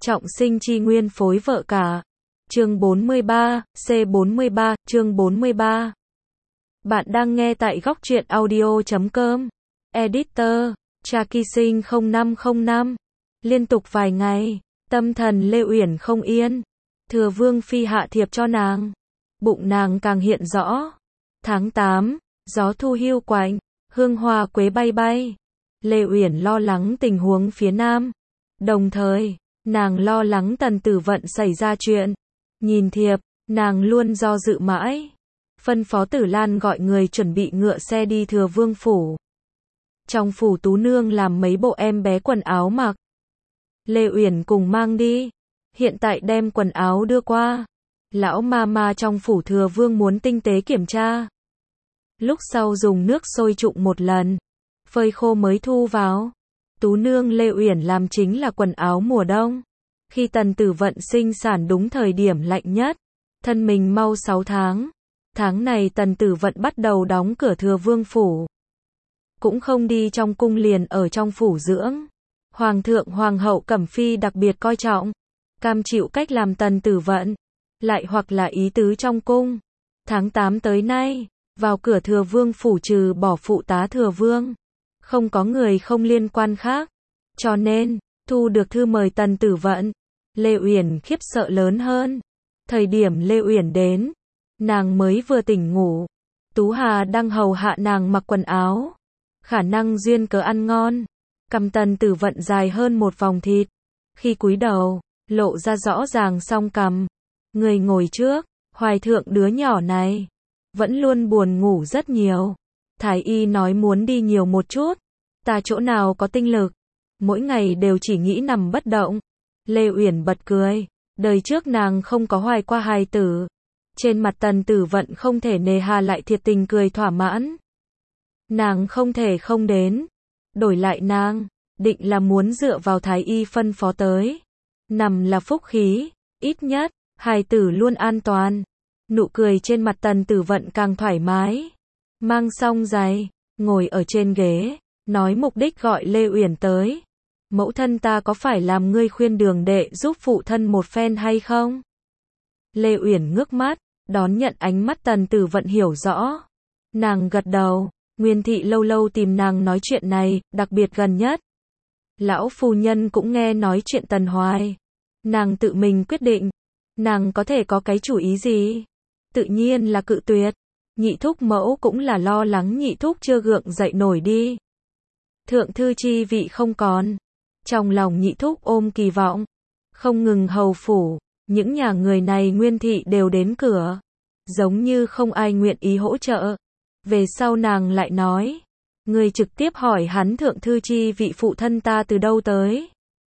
Trọng sinh chi nguyên phối vợ cả. Chương 43, C43, chương 43. Bạn đang nghe tại góc truyện audio.com. Editor, Trakisin 0505. Liên tục vài ngày, tâm thần Lê Uyển không yên. Thừa Vương Phi hạ thiệp cho nàng. Bụng nàng càng hiện rõ. Tháng 8, gió thu hiu quạnh, hương hoa quế bay bay. Lê Uyển lo lắng tình huống phía Nam. Đồng thời, nàng lo lắng Tần Tử Vận xảy ra chuyện. Nhìn thiệp, nàng luôn do dự mãi. Phân phó Tử Lan gọi người chuẩn bị ngựa xe đi Thừa Vương phủ. Trong phủ Tú Nương làm mấy bộ em bé quần áo mặc. Lê Uyển cùng mang đi. Hiện tại đem quần áo đưa qua. Lão ma trong phủ Thừa Vương muốn tinh tế kiểm tra. Lúc sau dùng nước sôi trụng một lần, phơi khô mới thu vào. Tú Nương Lê Uyển làm chính là quần áo mùa đông. Khi Tần Tử Vận sinh sản đúng thời điểm lạnh nhất, thân mình mau 6 tháng. Tháng này Tần Tử Vận bắt đầu đóng cửa Thừa Vương phủ. Cũng không đi trong cung, liền ở trong phủ dưỡng. Hoàng thượng Hoàng hậu Cẩm Phi đặc biệt coi trọng, cam chịu cách làm Tần Tử Vận, lại hoặc là ý tứ trong cung. Tháng 8 tới nay, vào cửa Thừa Vương phủ trừ bỏ phụ tá Thừa Vương, không có người không liên quan khác. Cho nên, thu được thư mời Tần Tử Vận, Lê Uyển khiếp sợ lớn hơn. Thời điểm Lê Uyển đến, nàng mới vừa tỉnh ngủ. Tú Hà đang hầu hạ nàng mặc quần áo. Khả năng duyên cớ ăn ngon. Cằm Tần Tử Vận dài hơn một vòng thịt. Khi cúi đầu, lộ ra rõ ràng song cằm. Người ngồi trước, hoài thượng đứa nhỏ này, vẫn luôn buồn ngủ rất nhiều. Thái y nói muốn đi nhiều một chút. Ta chỗ nào có tinh lực. Mỗi ngày đều chỉ nghĩ nằm bất động. Lê Uyển bật cười. Đời trước nàng không có hoài qua hài tử. Trên mặt Tần Tử Vận không thể nề hà lại thiệt tình cười thỏa mãn. Nàng không thể không đến. Đổi lại nàng, định là muốn dựa vào thái y phân phó tới. Nằm là phúc khí, ít nhất, hài tử luôn an toàn. Nụ cười trên mặt Tần Tử Vận càng thoải mái. Mang xong giày, ngồi ở trên ghế, nói mục đích gọi Lê Uyển tới. Mẫu thân ta có phải làm ngươi khuyên đường đệ giúp phụ thân một phen hay không? Lê Uyển ngước mắt, đón nhận ánh mắt Tần Tử Vận hiểu rõ. Nàng gật đầu. Nguyên thị lâu lâu tìm nàng nói chuyện này, đặc biệt gần nhất. Lão phu nhân cũng nghe nói chuyện Tần Hoài. Nàng tự mình quyết định. Nàng có thể có cái chủ ý gì? Tự nhiên là cự tuyệt. Nhị thúc mẫu cũng là lo lắng nhị thúc chưa gượng dậy nổi đi. Thượng thư chi vị không còn. Trong lòng nhị thúc ôm kỳ vọng. Không ngừng hầu phủ. Những nhà người này Nguyên thị đều đến cửa. Giống như không ai nguyện ý hỗ trợ. Về sau nàng lại nói. Người trực tiếp hỏi hắn thượng thư chi vị phụ thân ta từ đâu tới.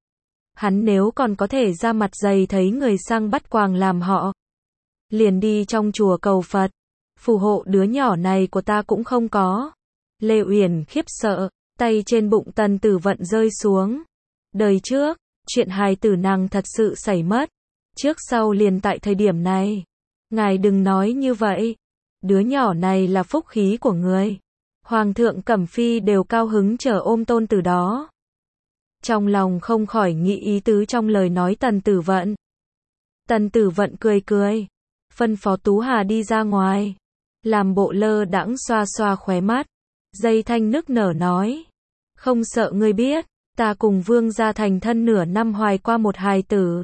Hắn nếu còn có thể ra mặt dày thấy người sang bắt quàng làm họ. Liền đi trong chùa cầu Phật. Phù hộ đứa nhỏ này của ta cũng không có. Lê Uyển khiếp sợ. Tay trên bụng Tần Tử Vận rơi xuống. Đời trước, chuyện hài tử nàng thật sự xảy mất. Trước sau liền tại thời điểm này. Ngài đừng nói như vậy. Đứa nhỏ này là phúc khí của người. Hoàng thượng Cẩm Phi đều cao hứng chờ ôm tôn tử đó. Trong lòng không khỏi nghĩ ý tứ trong lời nói Tần Tử Vận. Tần Tử Vận cười cười. Phân phó Tú Hà đi ra ngoài. Làm bộ lơ đãng xoa xoa khóe mắt. Dây thanh nức nở nói. Không sợ ngươi biết. Ta cùng Vương gia thành thân nửa năm hoài qua một hài tử.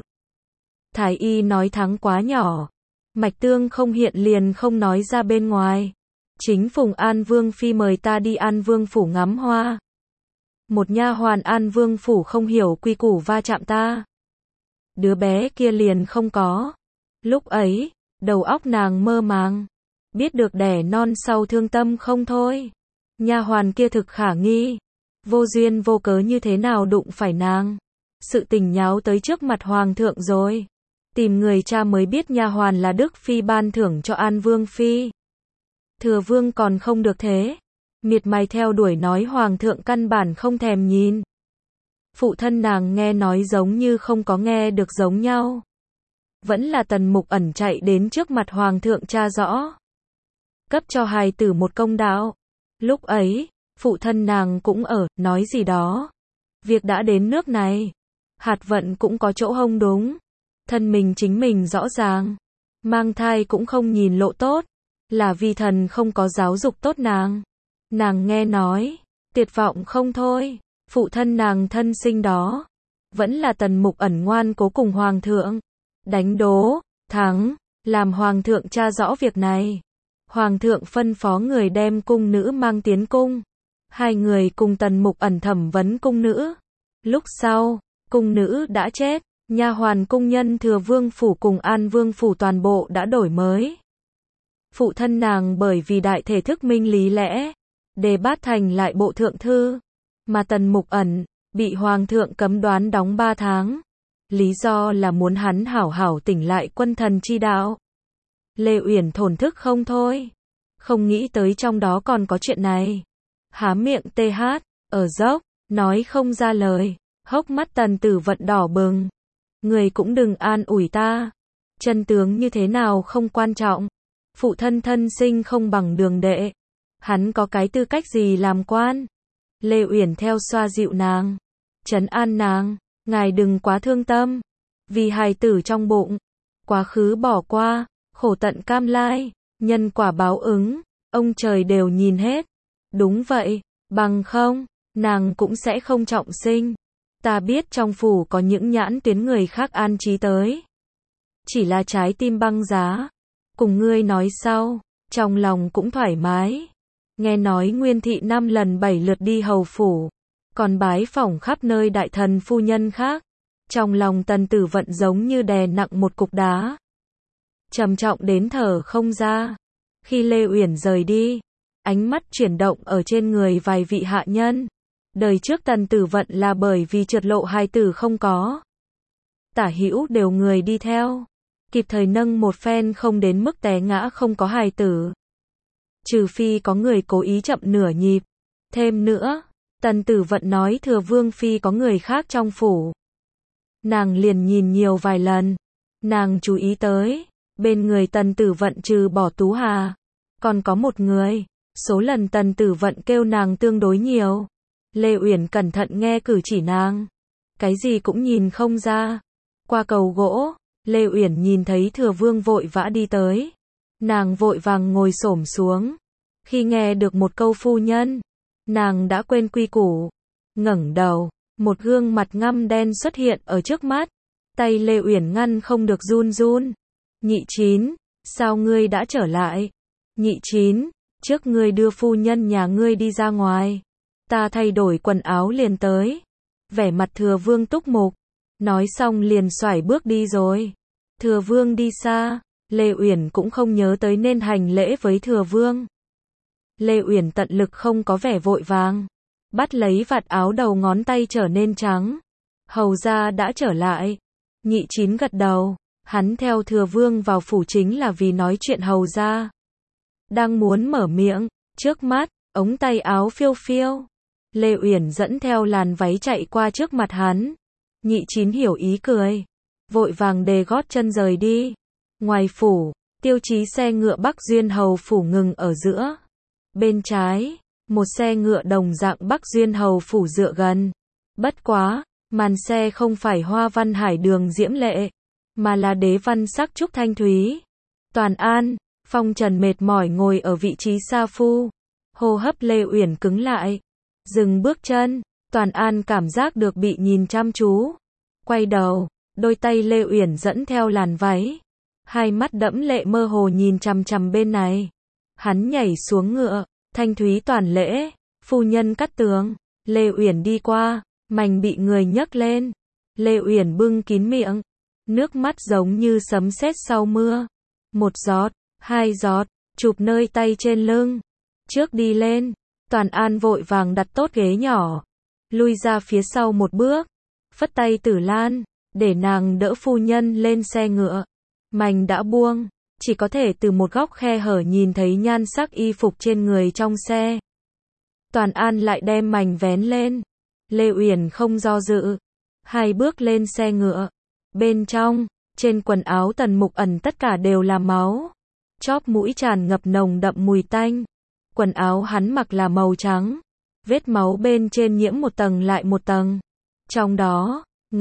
Thái y nói tháng quá nhỏ. Mạch tương không hiện liền không nói ra bên ngoài. Chính Phùng An Vương Phi mời ta đi An Vương phủ ngắm hoa. Một nha hoàn An Vương phủ không hiểu quy củ va chạm ta. Đứa bé kia liền không có. Lúc ấy, đầu óc nàng mơ màng. Biết được đẻ non sau thương tâm không thôi. Nha hoàn kia thực khả nghi. Vô duyên vô cớ như thế nào đụng phải nàng. Sự tình nháo tới trước mặt Hoàng thượng rồi. Tìm người cha mới biết nha hoàn là Đức Phi ban thưởng cho An Vương Phi. Thừa Vương còn không được thế. Miệt mài theo đuổi nói Hoàng thượng căn bản không thèm nhìn. Phụ thân nàng nghe nói giống như không có nghe được giống nhau. Vẫn là Tần Mục Ẩn chạy đến trước mặt Hoàng thượng tra rõ. Cấp cho hài tử một công đạo. Lúc ấy, phụ thân nàng cũng ở, nói gì đó. Việc đã đến nước này. Hạt vận cũng có chỗ không đúng. Thân mình chính mình rõ ràng. Mang thai cũng không nhìn lộ tốt. Là vì thần không có giáo dục tốt nàng. Nàng nghe nói. Tuyệt vọng không thôi. Phụ thân nàng thân sinh đó. Vẫn là Tần Mục Ẩn ngoan cố cùng hoàng thượng. Đánh đố. Thắng. Làm hoàng thượng tra rõ việc này. Hoàng thượng phân phó người đem cung nữ mang tiến cung. Hai người cùng Tần Mục Ẩn thẩm vấn cung nữ. Lúc sau, cung nữ đã chết. Nha hoàn cung nhân Thừa Vương phủ cùng An Vương phủ toàn bộ đã đổi mới. Phụ thân nàng bởi vì đại thể thức minh lý lẽ, đề bát thành lại bộ thượng thư, mà Tần Mục Ẩn bị hoàng thượng cấm đoán đóng 3 tháng. Lý do là muốn hắn hảo hảo tỉnh lại quân thần chi đạo. Lê Uyển thổn thức không thôi, không nghĩ tới trong đó còn có chuyện này. Há miệng tê hát, ở dốc, nói không ra lời, hốc mắt Tần Tử Vận đỏ bừng. Người cũng đừng an ủi ta. Chân tướng như thế nào không quan trọng. Phụ thân thân sinh không bằng đường đệ. Hắn có cái tư cách gì làm quan? Lê Uyển theo xoa dịu nàng. Trấn an nàng. Ngài đừng quá thương tâm. Vì hài tử trong bụng. Quá khứ bỏ qua. Khổ tận cam lai. Nhân quả báo ứng. Ông trời đều nhìn hết. Đúng vậy. Bằng không, nàng cũng sẽ không trọng sinh. Ta biết trong phủ có những nhãn tuyến người khác an trí tới. Chỉ là trái tim băng giá. Cùng ngươi nói sau, trong lòng cũng thoải mái. Nghe nói Nguyên thị 5 lần 7 lượt đi hầu phủ, còn bái phỏng khắp nơi đại thần phu nhân khác. Trong lòng Tần Tử Vận giống như đè nặng một cục đá. Trầm trọng đến thở không ra. Khi Lê Uyển rời đi, ánh mắt chuyển động ở trên người vài vị hạ nhân. Đời trước Tần Tử Vận là bởi vì trượt lộ hài tử không có. Tả hữu đều người đi theo. Kịp thời nâng một phen không đến mức té ngã không có hài tử. Trừ phi có người cố ý chậm nửa nhịp. Thêm nữa, Tần Tử Vận nói Thừa Vương phi có người khác trong phủ. Nàng liền nhìn nhiều vài lần. Nàng chú ý tới, bên người Tần Tử Vận trừ bỏ Tú Hà, còn có một người. Số lần Tần Tử Vận kêu nàng tương đối nhiều. Lê Uyển cẩn thận nghe cử chỉ nàng. Cái gì cũng nhìn không ra. Qua cầu gỗ, Lê Uyển nhìn thấy Thừa Vương vội vã đi tới. Nàng vội vàng ngồi xổm xuống. Khi nghe được một câu phu nhân, nàng đã quên quy củ. Ngẩng đầu, một gương mặt ngăm đen xuất hiện ở trước mắt. Tay Lê Uyển ngăn không được run run. Nhị Chín, sao ngươi đã trở lại? Nhị Chín, trước ngươi đưa phu nhân nhà ngươi đi ra ngoài. Ta thay đổi quần áo liền tới. Vẻ mặt Thừa Vương túc mục. Nói xong liền xoải bước đi rồi. Thừa Vương đi xa. Lê Uyển cũng không nhớ tới nên hành lễ với Thừa Vương. Lê Uyển tận lực không có vẻ vội vàng. Bắt lấy vạt áo đầu ngón tay trở nên trắng. Hầu gia đã trở lại. Nhị Chín gật đầu. Hắn theo Thừa Vương vào phủ chính là vì nói chuyện hầu gia. Đang muốn mở miệng. Trước mắt, ống tay áo phiêu phiêu. Lê Uyển dẫn theo làn váy chạy qua trước mặt hắn. Nhị Chín hiểu ý cười. Vội vàng đề gót chân rời đi. Ngoài phủ, tiêu chí xe ngựa Bắc Duyên Hầu phủ ngừng ở giữa. Bên trái, một xe ngựa đồng dạng Bắc Duyên Hầu phủ dựa gần. Bất quá, màn xe không phải hoa văn hải đường diễm lệ, mà là đế văn sắc trúc thanh thúy. Toàn An, Phong Trần mệt mỏi ngồi ở vị trí sa phu. Hô hấp Lê Uyển cứng lại. Dừng bước chân, Toàn An cảm giác được bị nhìn chăm chú. Quay đầu, đôi tay Lê Uyển dẫn theo làn váy. Hai mắt đẫm lệ mơ hồ nhìn chằm chằm bên này. Hắn nhảy xuống ngựa, thanh thúy toàn lễ, phu nhân cắt tường. Lê Uyển đi qua, mành bị người nhấc lên. Lê Uyển bưng kín miệng. Nước mắt giống như sấm sét sau mưa. Một giọt, hai giọt, chụp nơi tay trên lưng. Trước đi lên, Toàn An vội vàng đặt tốt ghế nhỏ. Lui ra phía sau một bước. Phất tay Tử Lan, để nàng đỡ phu nhân lên xe ngựa. Mành đã buông, chỉ có thể từ một góc khe hở nhìn thấy nhan sắc y phục trên người trong xe. Toàn An lại đem mành vén lên. Lê Uyển không do dự. Hai bước lên xe ngựa. Bên trong, trên quần áo Tần Mục Ẩn tất cả đều là máu. Chóp mũi tràn ngập nồng đậm mùi tanh. Quần áo hắn mặc là màu trắng. Vết máu bên trên nhiễm một tầng lại một tầng. Trong đó, ngực,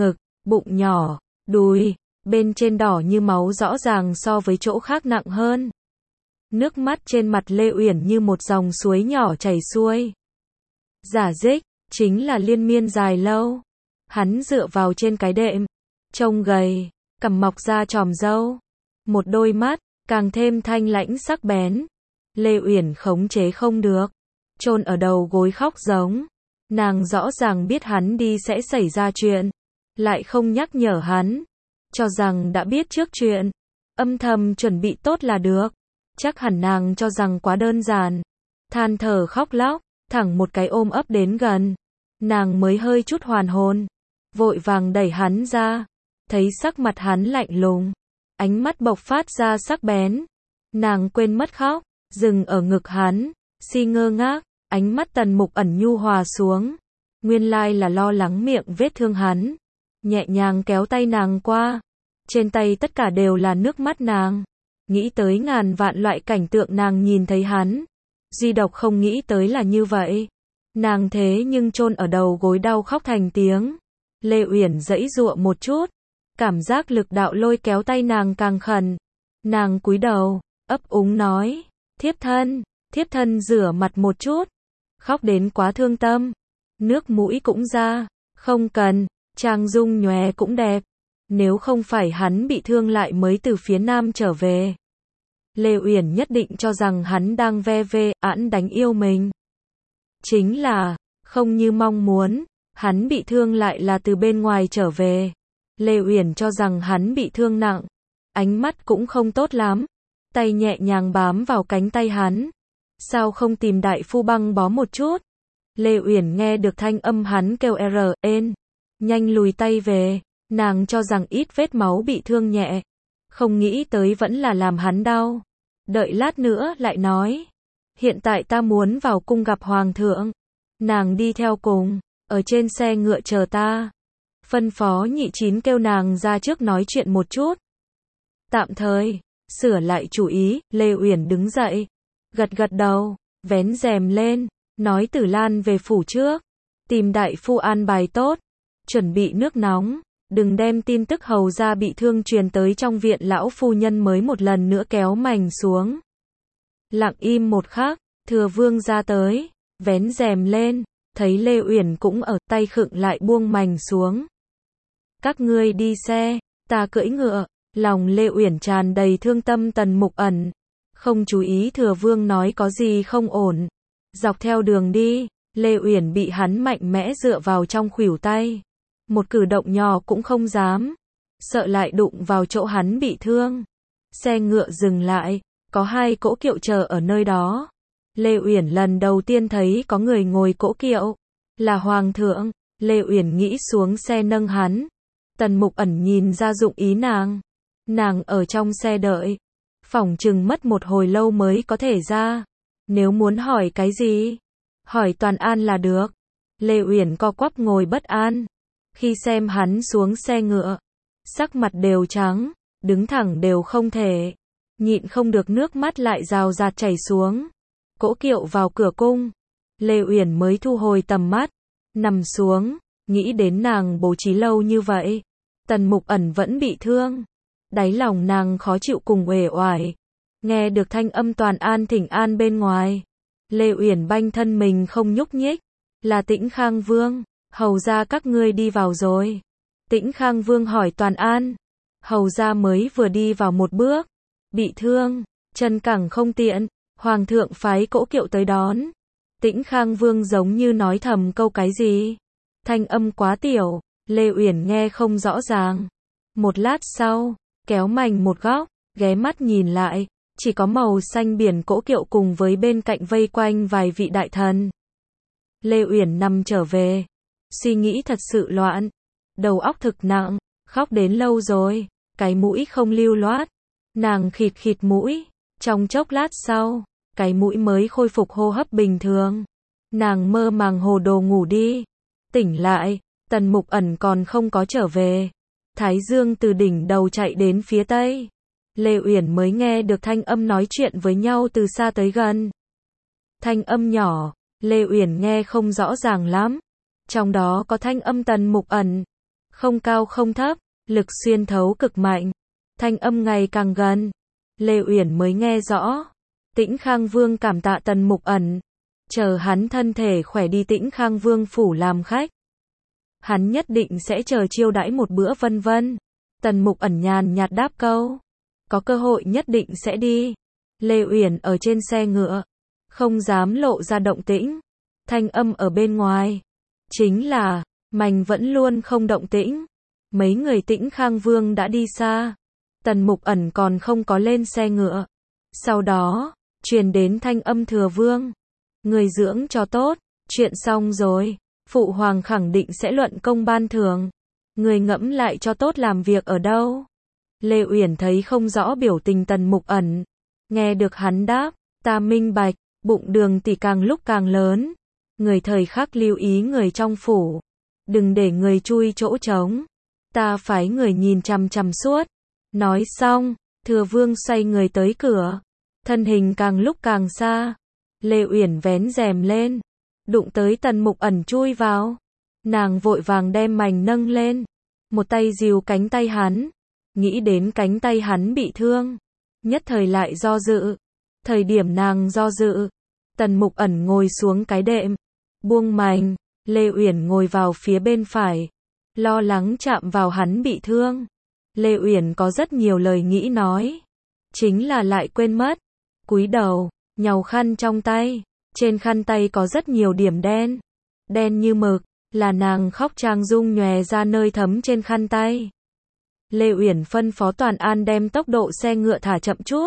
bụng nhỏ, đùi, bên trên đỏ như máu rõ ràng so với chỗ khác nặng hơn. Nước mắt trên mặt Lê Uyển như một dòng suối nhỏ chảy xuôi. Giả dích, chính là liên miên dài lâu. Hắn dựa vào trên cái đệm, trông gầy, cằm mọc ra chòm râu. Một đôi mắt, càng thêm thanh lãnh sắc bén. Lê Uyển khống chế không được, chôn ở đầu gối khóc giống. Nàng rõ ràng biết hắn đi sẽ xảy ra chuyện, lại không nhắc nhở hắn, cho rằng đã biết trước chuyện, âm thầm chuẩn bị tốt là được. Chắc hẳn nàng cho rằng quá đơn giản. Than thở khóc lóc, thẳng một cái ôm ấp đến gần. Nàng mới hơi chút hoàn hồn, vội vàng đẩy hắn ra, thấy sắc mặt hắn lạnh lùng, ánh mắt bộc phát ra sắc bén. Nàng quên mất khóc, dừng ở ngực hắn, si ngơ ngác, ánh mắt Tần Mục Ẩn nhu hòa xuống. Nguyên lai là lo lắng miệng vết thương hắn, nhẹ nhàng kéo tay nàng qua. Trên tay tất cả đều là nước mắt nàng. Nghĩ tới ngàn vạn loại cảnh tượng nàng nhìn thấy hắn, duy độc không nghĩ tới là như vậy. Nàng thế nhưng chôn ở đầu gối đau khóc thành tiếng. Lê Uyển giãy giụa một chút, cảm giác lực đạo lôi kéo tay nàng càng khẩn. Nàng cúi đầu, ấp úng nói, thiếp thân rửa mặt một chút. Khóc đến quá thương tâm, nước mũi cũng ra, không cần, trang dung nhòe cũng đẹp. Nếu không phải hắn bị thương lại mới từ phía Nam trở về, Lê Uyển nhất định cho rằng hắn đang ve vê ẵn đánh yêu mình. Chính là, không như mong muốn, hắn bị thương lại là từ bên ngoài trở về. Lê Uyển cho rằng hắn bị thương nặng, ánh mắt cũng không tốt lắm, tay nhẹ nhàng bám vào cánh tay hắn. Sao không tìm đại phu băng bó một chút? Lê Uyển nghe được thanh âm hắn kêu nhanh lùi tay về. Nàng cho rằng ít vết máu bị thương nhẹ, không nghĩ tới vẫn là làm hắn đau. Đợi lát nữa lại nói, hiện tại ta muốn vào cung gặp hoàng thượng. Nàng đi theo cùng, ở trên xe ngựa chờ ta. Phân phó Nhị Chín kêu nàng ra trước nói chuyện một chút. Tạm thời, sửa lại chủ ý, Lê Uyển đứng dậy, gật gật đầu, vén rèm lên, nói Tử Lan về phủ trước, tìm đại phu an bài tốt, chuẩn bị nước nóng. Đừng đem tin tức hầu ra bị thương truyền tới trong viện. Lão phu nhân mới một lần nữa kéo mành xuống. Lặng im một khắc, Thừa Vương ra tới, vén rèm lên, thấy Lê Uyển cũng ở, tay khựng lại buông mành xuống. Các ngươi đi xe, ta cưỡi ngựa. Lòng Lê Uyển tràn đầy thương tâm Tần Mục Ẩn, không chú ý Thừa Vương nói có gì không ổn. Dọc theo đường đi, Lê Uyển bị hắn mạnh mẽ dựa vào trong khuỷu tay. Một cử động nhỏ cũng không dám, sợ lại đụng vào chỗ hắn bị thương. Xe ngựa dừng lại, có hai cỗ kiệu chờ ở nơi đó. Lê Uyển lần đầu tiên thấy có người ngồi cỗ kiệu, là hoàng thượng. Lê Uyển nghĩ xuống xe nâng hắn. Tần Mục Ẩn nhìn ra dụng ý nàng. Nàng ở trong xe đợi, phỏng chừng mất một hồi lâu mới có thể ra. Nếu muốn hỏi cái gì, hỏi Toàn An là được. Lê Uyển co quắp ngồi bất an. Khi xem hắn xuống xe ngựa, sắc mặt đều trắng, đứng thẳng đều không thể, nhịn không được nước mắt lại rào rạt chảy xuống. Cỗ kiệu vào cửa cung, Lê Uyển mới thu hồi tầm mắt, nằm xuống, nghĩ đến nàng bố trí lâu như vậy, Tần Mục Ẩn vẫn bị thương, đáy lòng nàng khó chịu cùng uể oải. Nghe được thanh âm Toàn An thỉnh an bên ngoài, Lê Uyển banh thân mình không nhúc nhích. Là Tĩnh Khang Vương. Hầu ra các ngươi đi vào rồi. Tĩnh Khang Vương hỏi Toàn An. Hầu ra mới vừa đi vào một bước, bị thương, chân cẳng không tiện, hoàng thượng phái cỗ kiệu tới đón. Tĩnh Khang Vương giống như nói thầm câu cái gì, thanh âm quá tiểu, Lê Uyển nghe không rõ ràng. Một lát sau, kéo mành một góc, ghé mắt nhìn lại, chỉ có màu xanh biển cỗ kiệu cùng với bên cạnh vây quanh vài vị đại thần. Lê Uyển nằm trở về, suy nghĩ thật sự loạn, đầu óc thực nặng, khóc đến lâu rồi, cái mũi không lưu loát, nàng khịt khịt mũi, trong chốc lát sau, cái mũi mới khôi phục hô hấp bình thường. Nàng mơ màng hồ đồ ngủ đi, tỉnh lại, Tần Mục Ẩn còn không có trở về. Thái Dương từ đỉnh đầu chạy đến phía tây. Lê Uyển mới nghe được thanh âm nói chuyện với nhau từ xa tới gần. Thanh âm nhỏ, Lê Uyển nghe không rõ ràng lắm. Trong đó có thanh âm Tần Mục Ẩn. không cao không thấp, lực xuyên thấu cực mạnh. Thanh âm ngày càng gần, Lê Uyển mới nghe rõ. Tĩnh Khang Vương cảm tạ Tần Mục Ẩn, chờ hắn thân thể khỏe đi Tĩnh Khang Vương phủ làm khách. Hắn nhất định sẽ chờ chiêu đãi một bữa vân vân. Tần Mục Ẩn nhàn nhạt đáp câu, có cơ hội nhất định sẽ đi. Lê Uyển ở trên xe ngựa, không dám lộ ra động tĩnh. Thanh âm ở bên ngoài, chính là, mành vẫn luôn không động tĩnh. Mấy người Tĩnh Khang Vương đã đi xa. Tần Mục Ẩn còn không có lên xe ngựa. Sau đó, truyền đến thanh âm Thừa Vương. Người dưỡng cho tốt, chuyện xong rồi. Phụ hoàng khẳng định sẽ luận công ban thưởng. Người ngẫm lại cho tốt làm việc ở đâu. Lê Uyển thấy không rõ biểu tình Tần Mục Ẩn. Nghe được hắn đáp, ta minh bạch, bụng Đường tỷ càng lúc càng lớn. Người thời khắc lưu ý người trong phủ. Đừng để người chui chỗ trống. Ta phái người nhìn chằm chằm suốt. Nói xong, Thừa Vương xoay người tới cửa. Thân hình càng lúc càng xa. Lê Uyển vén rèm lên, đụng tới Tần Mục Ẩn chui vào. Nàng vội vàng đem mành nâng lên, một tay dìu cánh tay hắn. Nghĩ đến cánh tay hắn bị thương, nhất thời lại do dự. Thời điểm nàng do dự, Tần Mục Ẩn ngồi xuống cái đệm, buông mành. Lê Uyển ngồi vào phía bên phải, lo lắng chạm vào hắn bị thương. Lê Uyển có rất nhiều lời nghĩ nói, chính là lại quên mất. Cúi đầu, nhàu khăn trong tay, trên khăn tay có rất nhiều điểm đen, đen như mực, là nàng khóc trang dung nhòe ra nơi thấm trên khăn tay. Lê Uyển phân phó Toàn An đem tốc độ xe ngựa thả chậm chút.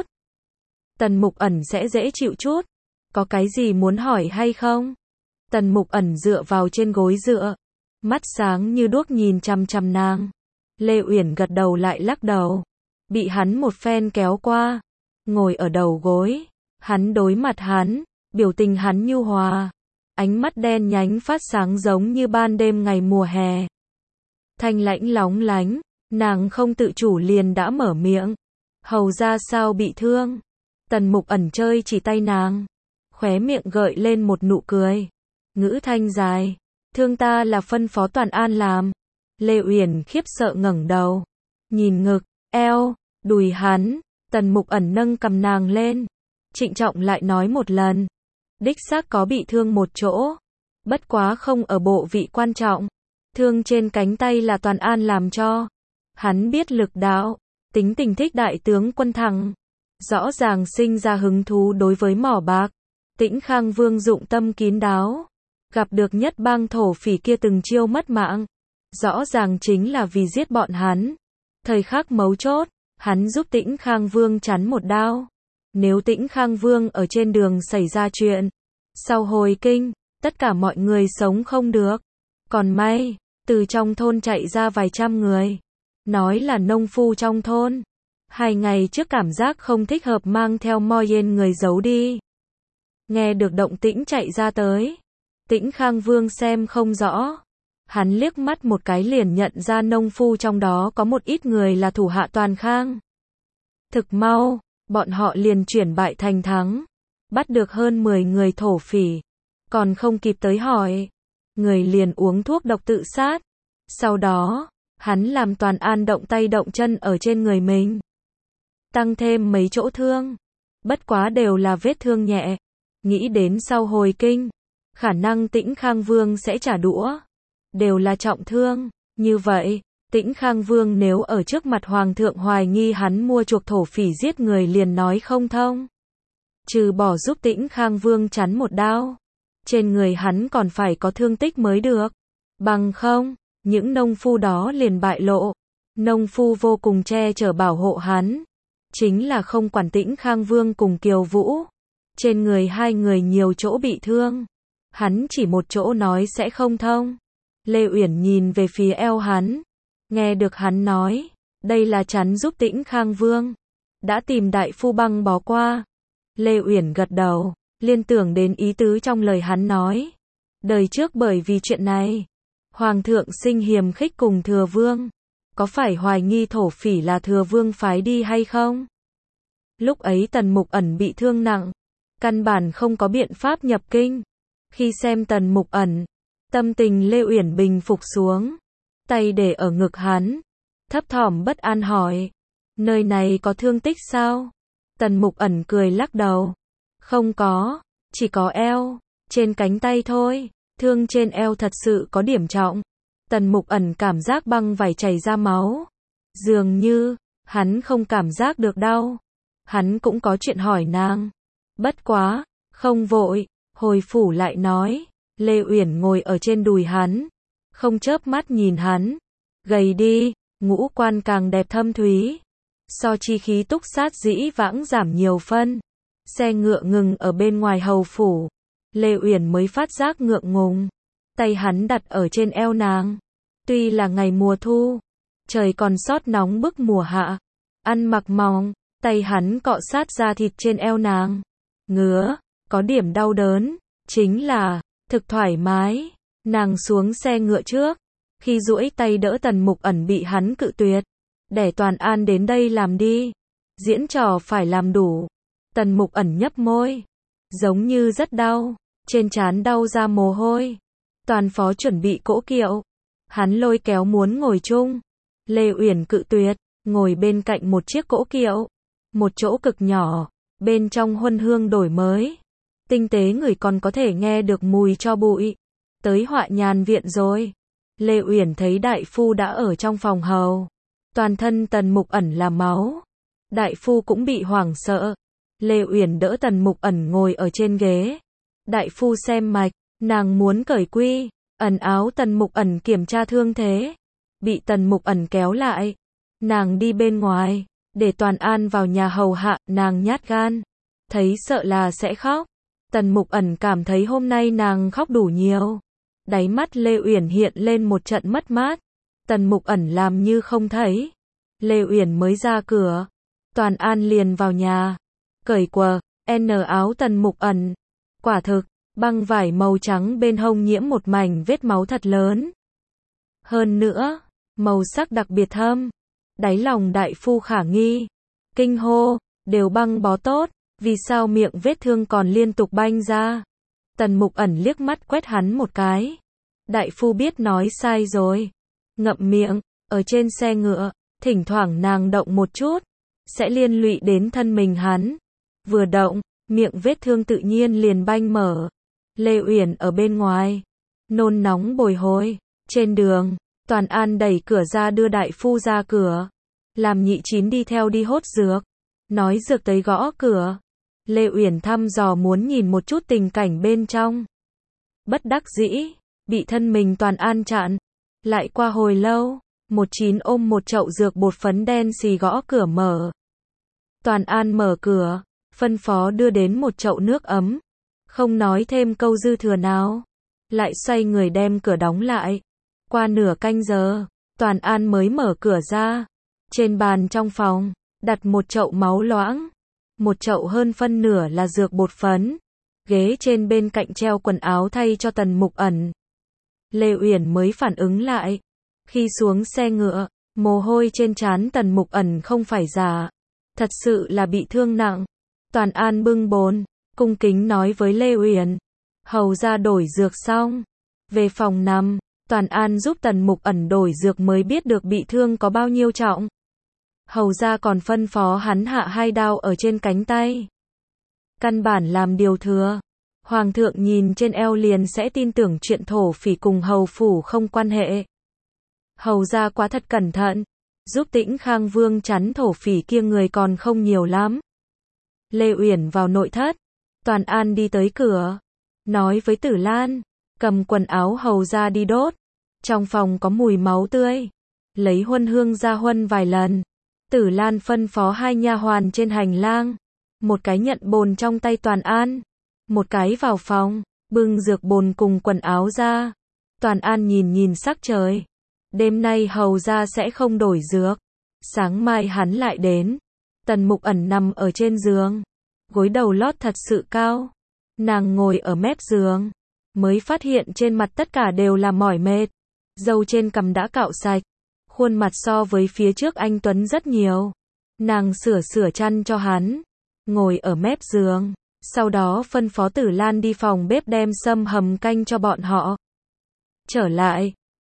Tần Mục Ẩn sẽ dễ chịu chút. Có cái gì muốn hỏi hay không? Tần Mục Ẩn dựa vào trên gối dựa, mắt sáng như đuốc nhìn chằm chằm nàng. Lê Uyển gật đầu lại lắc đầu, bị hắn một phen kéo qua, ngồi ở đầu gối. Hắn đối mặt hắn, biểu tình hắn nhu hòa, ánh mắt đen nhánh phát sáng giống như ban đêm ngày mùa hè. Thanh lãnh lóng lánh, nàng không tự chủ liền đã mở miệng. Hầu ra sao bị thương? Tần Mục Ẩn chơi chỉ tay nàng, khóe miệng gợi lên một nụ cười. Ngữ thanh dài, thương ta là phân phó Toàn An làm. Lê Uyển khiếp sợ ngẩng đầu, nhìn ngực, eo, đùi hắn. Tần Mục Ẩn nâng cầm nàng lên, trịnh trọng lại nói một lần. Đích xác có bị thương một chỗ, bất quá không ở bộ vị quan trọng. Thương trên cánh tay là Toàn An làm cho. Hắn biết lực đạo, tính tình thích đại tướng quân thẳng. Rõ ràng sinh ra hứng thú đối với mỏ bạc. Tĩnh Khang Vương dụng tâm kín đáo, gặp được Nhất Bang thổ phỉ kia từng chiêu mất mạng. Rõ ràng chính là vì giết bọn hắn. Thời khắc mấu chốt, hắn giúp Tĩnh Khang Vương chắn một đao. Nếu Tĩnh Khang Vương ở trên đường xảy ra chuyện, sau hồi kinh, tất cả mọi người sống không được. Còn may, từ trong thôn chạy ra vài trăm người. Nói là nông phu trong thôn. 2 ngày trước cảm giác không thích hợp mang theo Moyen người giấu đi. Nghe được động tĩnh chạy ra tới. Tĩnh Khang Vương xem không rõ. Hắn liếc mắt một cái liền nhận ra nông phu trong đó có một ít người là thủ hạ Toàn Khang. Thực mau, bọn họ liền chuyển bại thành thắng. Bắt được hơn 10 người thổ phỉ. Còn không kịp tới hỏi. Người liền uống thuốc độc tự sát. Sau đó, hắn làm Toàn An động tay động chân ở trên người mình. Tăng thêm mấy chỗ thương. Bất quá đều là vết thương nhẹ. Nghĩ đến sau hồi kinh, khả năng Tĩnh Khang Vương sẽ trả đũa. Đều là trọng thương. Như vậy, Tĩnh Khang Vương nếu ở trước mặt Hoàng thượng hoài nghi hắn mua chuộc thổ phỉ giết người liền nói không thông. Trừ bỏ giúp Tĩnh Khang Vương chắn một đao, trên người hắn còn phải có thương tích mới được. Bằng không, những nông phu đó liền bại lộ. Nông phu vô cùng che chở bảo hộ hắn. Chính là không quản Tĩnh Khang Vương cùng Kiều Vũ. Trên người 2 người nhiều chỗ bị thương. Hắn chỉ một chỗ nói sẽ không thông. Lê Uyển nhìn về phía eo hắn. Nghe được hắn nói, đây là chắn giúp Tĩnh Khang Vương. Đã tìm đại phu băng bó qua. Lê Uyển gật đầu, liên tưởng đến ý tứ trong lời hắn nói. Đời trước bởi vì chuyện này, Hoàng thượng sinh hiềm khích cùng Thừa Vương. Có phải hoài nghi thổ phỉ là Thừa Vương phái đi hay không? Lúc ấy Tần Mục Ẩn bị thương nặng, căn bản không có biện pháp nhập kinh. Khi xem Tần Mục Ẩn, tâm tình Lê Uyển bình phục xuống. tay để ở ngực hắn, thấp thỏm bất an hỏi, nơi này có thương tích sao? Tần Mục Ẩn cười lắc đầu, không có, chỉ có eo, trên cánh tay thôi, thương trên eo thật sự có điểm trọng. Tần Mục Ẩn cảm giác băng vải chảy ra máu, dường như, hắn không cảm giác được đau. Hắn cũng có chuyện hỏi nàng, bất quá, không vội, hồi phủ lại nói, Lê Uyển ngồi ở trên đùi hắn, không chớp mắt nhìn hắn, gầy đi, ngũ quan càng đẹp thâm thúy, so chi khí túc sát dĩ vãng giảm nhiều phân. Xe ngựa ngừng ở bên ngoài hầu phủ, Lê Uyển mới phát giác ngượng ngùng, tay hắn đặt ở trên eo nàng. Tuy là ngày mùa thu, trời còn sót nóng bức mùa hạ, ăn mặc mỏng, tay hắn cọ sát da thịt trên eo nàng, ngứa, có điểm đau đớn, chính là, thực thoải mái. Nàng xuống xe ngựa trước, khi duỗi tay đỡ Tần Mục Ẩn bị hắn cự tuyệt, để Toàn An đến đây làm đi, diễn trò phải làm đủ. Tần Mục Ẩn nhấp môi, giống như rất đau, trên trán đau ra mồ hôi. Toàn phó chuẩn bị cỗ kiệu, hắn lôi kéo muốn ngồi chung, Lê Uyển cự tuyệt, ngồi bên cạnh một chiếc cỗ kiệu, một chỗ cực nhỏ, bên trong huân hương đổi mới, tinh tế người còn có thể nghe được mùi tro bụi. Tới Họa Nhàn viện rồi. Lê Uyển thấy đại phu đã ở trong phòng hầu, toàn thân Tần Mục Ẩn là máu, đại phu cũng bị hoảng sợ. Lê Uyển đỡ Tần Mục Ẩn ngồi ở trên ghế, đại phu xem mạch, nàng muốn cởi quy, ẩn áo Tần Mục Ẩn kiểm tra thương thế, bị Tần Mục Ẩn kéo lại, nàng đi bên ngoài, để Toàn An vào nhà hầu hạ. Nàng nhát gan, thấy sợ là sẽ khóc. Tần Mục Ẩn cảm thấy hôm nay nàng khóc đủ nhiều. Đáy mắt Lê Uyển hiện lên một trận mất mát. Tần Mục Ẩn làm như không thấy. Lê Uyển mới ra cửa, Toàn An liền vào nhà, cởi quần áo Tần Mục Ẩn. Quả thực, băng vải màu trắng bên hông nhiễm một mảnh vết máu thật lớn. Hơn nữa, màu sắc đặc biệt thâm. Đáy lòng đại phu khả nghi, kinh hô, đều băng bó tốt, vì sao miệng vết thương còn liên tục banh ra? Tần Mục Ẩn liếc mắt quét hắn một cái. Đại phu biết nói sai rồi, ngậm miệng. Ở trên xe ngựa, thỉnh thoảng nàng động một chút, sẽ liên lụy đến thân mình hắn. Vừa động, miệng vết thương tự nhiên liền banh mở. Lê Uyển ở bên ngoài, nôn nóng bồi hồi. Trên đường, Toàn An đẩy cửa ra đưa đại phu ra cửa, làm Nhị Chín đi theo đi hốt dược. Nói dược tới gõ cửa. Lê Uyển thăm dò muốn nhìn một chút tình cảnh bên trong. Bất đắc dĩ, bị thân mình Toàn An chặn. Lại qua hồi lâu, 19 ôm một chậu dược bột phấn đen xì gõ cửa mở. Toàn An mở cửa, phân phó đưa đến một chậu nước ấm. Không nói thêm câu dư thừa nào, lại xoay người đem cửa đóng lại. Qua nửa canh giờ, Toàn An mới mở cửa ra. Trên bàn trong phòng, đặt một chậu máu loãng, một chậu hơn phân nửa là dược bột phấn. Ghế trên bên cạnh treo quần áo thay cho Tần Mục Ẩn. Lê Uyển mới phản ứng lại. Khi xuống xe ngựa, mồ hôi trên trán Tần Mục Ẩn không phải giả, thật sự là bị thương nặng. Toàn An bưng bồn, cung kính nói với Lê Uyển, hầu ra đổi dược xong, về phòng nằm. Toàn An giúp Tần Mục Ẩn đổi dược mới biết được bị thương có bao nhiêu trọng. Hầu ra còn phân phó hắn hạ 2 đao ở trên cánh tay. Căn bản làm điều thừa. Hoàng thượng nhìn trên eo liền sẽ tin tưởng chuyện thổ phỉ cùng hầu phủ không quan hệ. Hầu ra quá thật cẩn thận, giúp Tĩnh Khang Vương chắn thổ phỉ kia người còn không nhiều lắm. Lê Uyển vào nội thất, Toàn An đi tới cửa, nói với Tử Lan, cầm quần áo hầu ra đi đốt. Trong phòng có mùi máu tươi, lấy huân hương ra huân vài lần. Tử Lan phân phó 2 nha hoàn trên hành lang, một cái nhận bồn trong tay Toàn An, một cái vào phòng, bưng dược bồn cùng quần áo ra. Toàn An nhìn nhìn sắc trời, đêm nay hầu ra sẽ không đổi dược, sáng mai hắn lại đến. Tần Mục Ẩn nằm ở trên giường, gối đầu lót thật sự cao. Nàng ngồi ở mép giường, mới phát hiện trên mặt tất cả đều là mỏi mệt. Râu trên cằm đã cạo sạch, khuôn mặt so với phía trước anh tuấn rất nhiều. Nàng sửa chăn cho hắn, ngồi ở mép giường, sau đó phân phó Tử Lan đi phòng bếp đem sâm hầm canh cho bọn họ. Trở lại,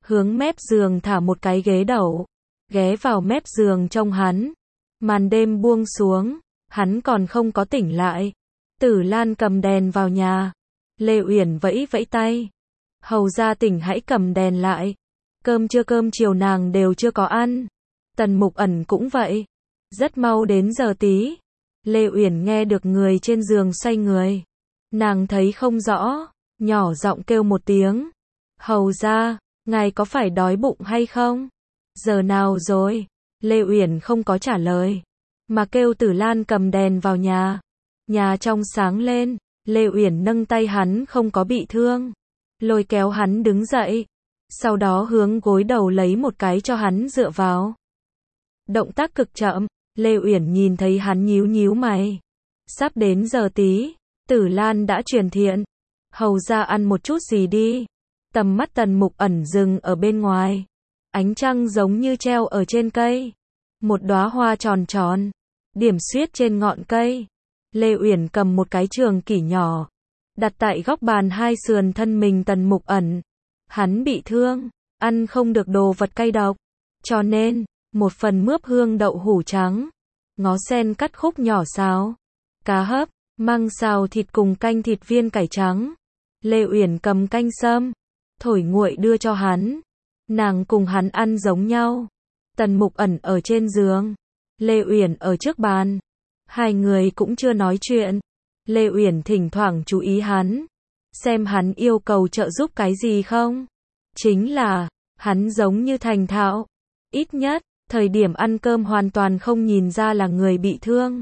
hướng mép giường thả một cái ghế đẩu, ghé vào mép giường trông hắn. Màn đêm buông xuống, hắn còn không có tỉnh lại. Tử Lan cầm đèn vào nhà. Lê Uyển vẫy vẫy tay. Hầu ra tỉnh hãy cầm đèn lại. Cơm trưa cơm chiều nàng đều chưa có ăn. Tần Mục Ẩn cũng vậy. Rất mau đến giờ tí. Lê Uyển nghe được người trên giường xoay người. Nàng thấy không rõ, nhỏ giọng kêu một tiếng. Hầu ra, ngài có phải đói bụng hay không? Giờ nào rồi? Lê Uyển không có trả lời, mà kêu Tử Lan cầm đèn vào nhà. Nhà trong sáng lên, Lê Uyển nâng tay hắn không có bị thương, lôi kéo hắn đứng dậy, sau đó hướng gối đầu lấy một cái cho hắn dựa vào. Động tác cực chậm, Lê Uyển nhìn thấy hắn nhíu nhíu mày. Sắp đến giờ tí, Tử Lan đã truyền thiện. Hầu ra ăn một chút gì đi. Tầm mắt Tần Mục Ẩn dừng ở bên ngoài. Ánh trăng giống như treo ở trên cây. Một đóa hoa tròn tròn, điểm xuyết trên ngọn cây. Lê Uyển cầm một cái trường kỷ nhỏ, đặt tại góc bàn hai sườn thân mình Tần Mục Ẩn. Hắn bị thương, ăn không được đồ vật cay độc, cho nên, một phần mướp hương đậu hủ trắng, ngó sen cắt khúc nhỏ xào, cá hấp, măng xào thịt cùng canh thịt viên cải trắng. Lê Uyển cầm canh sâm, thổi nguội đưa cho hắn. Nàng cùng hắn ăn giống nhau. Tần Mục Ẩn ở trên giường, Lê Uyển ở trước bàn. Hai người cũng chưa nói chuyện. Lê Uyển thỉnh thoảng chú ý hắn, xem hắn yêu cầu trợ giúp cái gì không. Chính là, hắn giống như thành thạo. Ít nhất, thời điểm ăn cơm hoàn toàn không nhìn ra là người bị thương.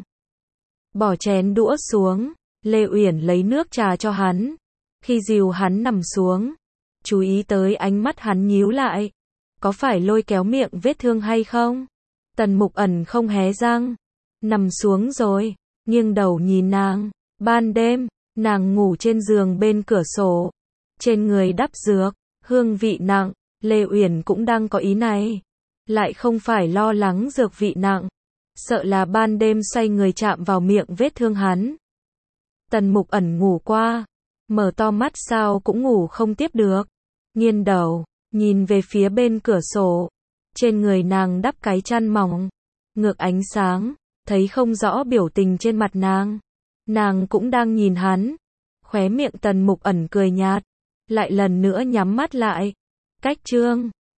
Bỏ chén đũa xuống, Lê Uyển lấy nước trà cho hắn. Khi dìu hắn nằm xuống, chú ý tới ánh mắt hắn nhíu lại. Có phải lôi kéo miệng vết thương hay không? Tần Mục Ẩn không hé răng. Nằm xuống rồi, nghiêng đầu nhìn nàng. Ban đêm, nàng ngủ trên giường bên cửa sổ. Trên người đắp dược, hương vị nặng. Lê Uyển cũng đang có ý này. Lại không phải lo lắng dược vị nặng. Sợ là ban đêm xoay người chạm vào miệng vết thương hắn. Tần Mục Ẩn ngủ qua. Mở to mắt sao cũng ngủ không tiếp được. Nghiêng đầu, nhìn về phía bên cửa sổ. Trên người nàng đắp cái chăn mỏng, ngược ánh sáng, thấy không rõ biểu tình trên mặt nàng. Nàng cũng đang nhìn hắn. Khóe miệng Tần Mục Ẩn cười nhạt, lại lần nữa nhắm mắt lại. Cách chương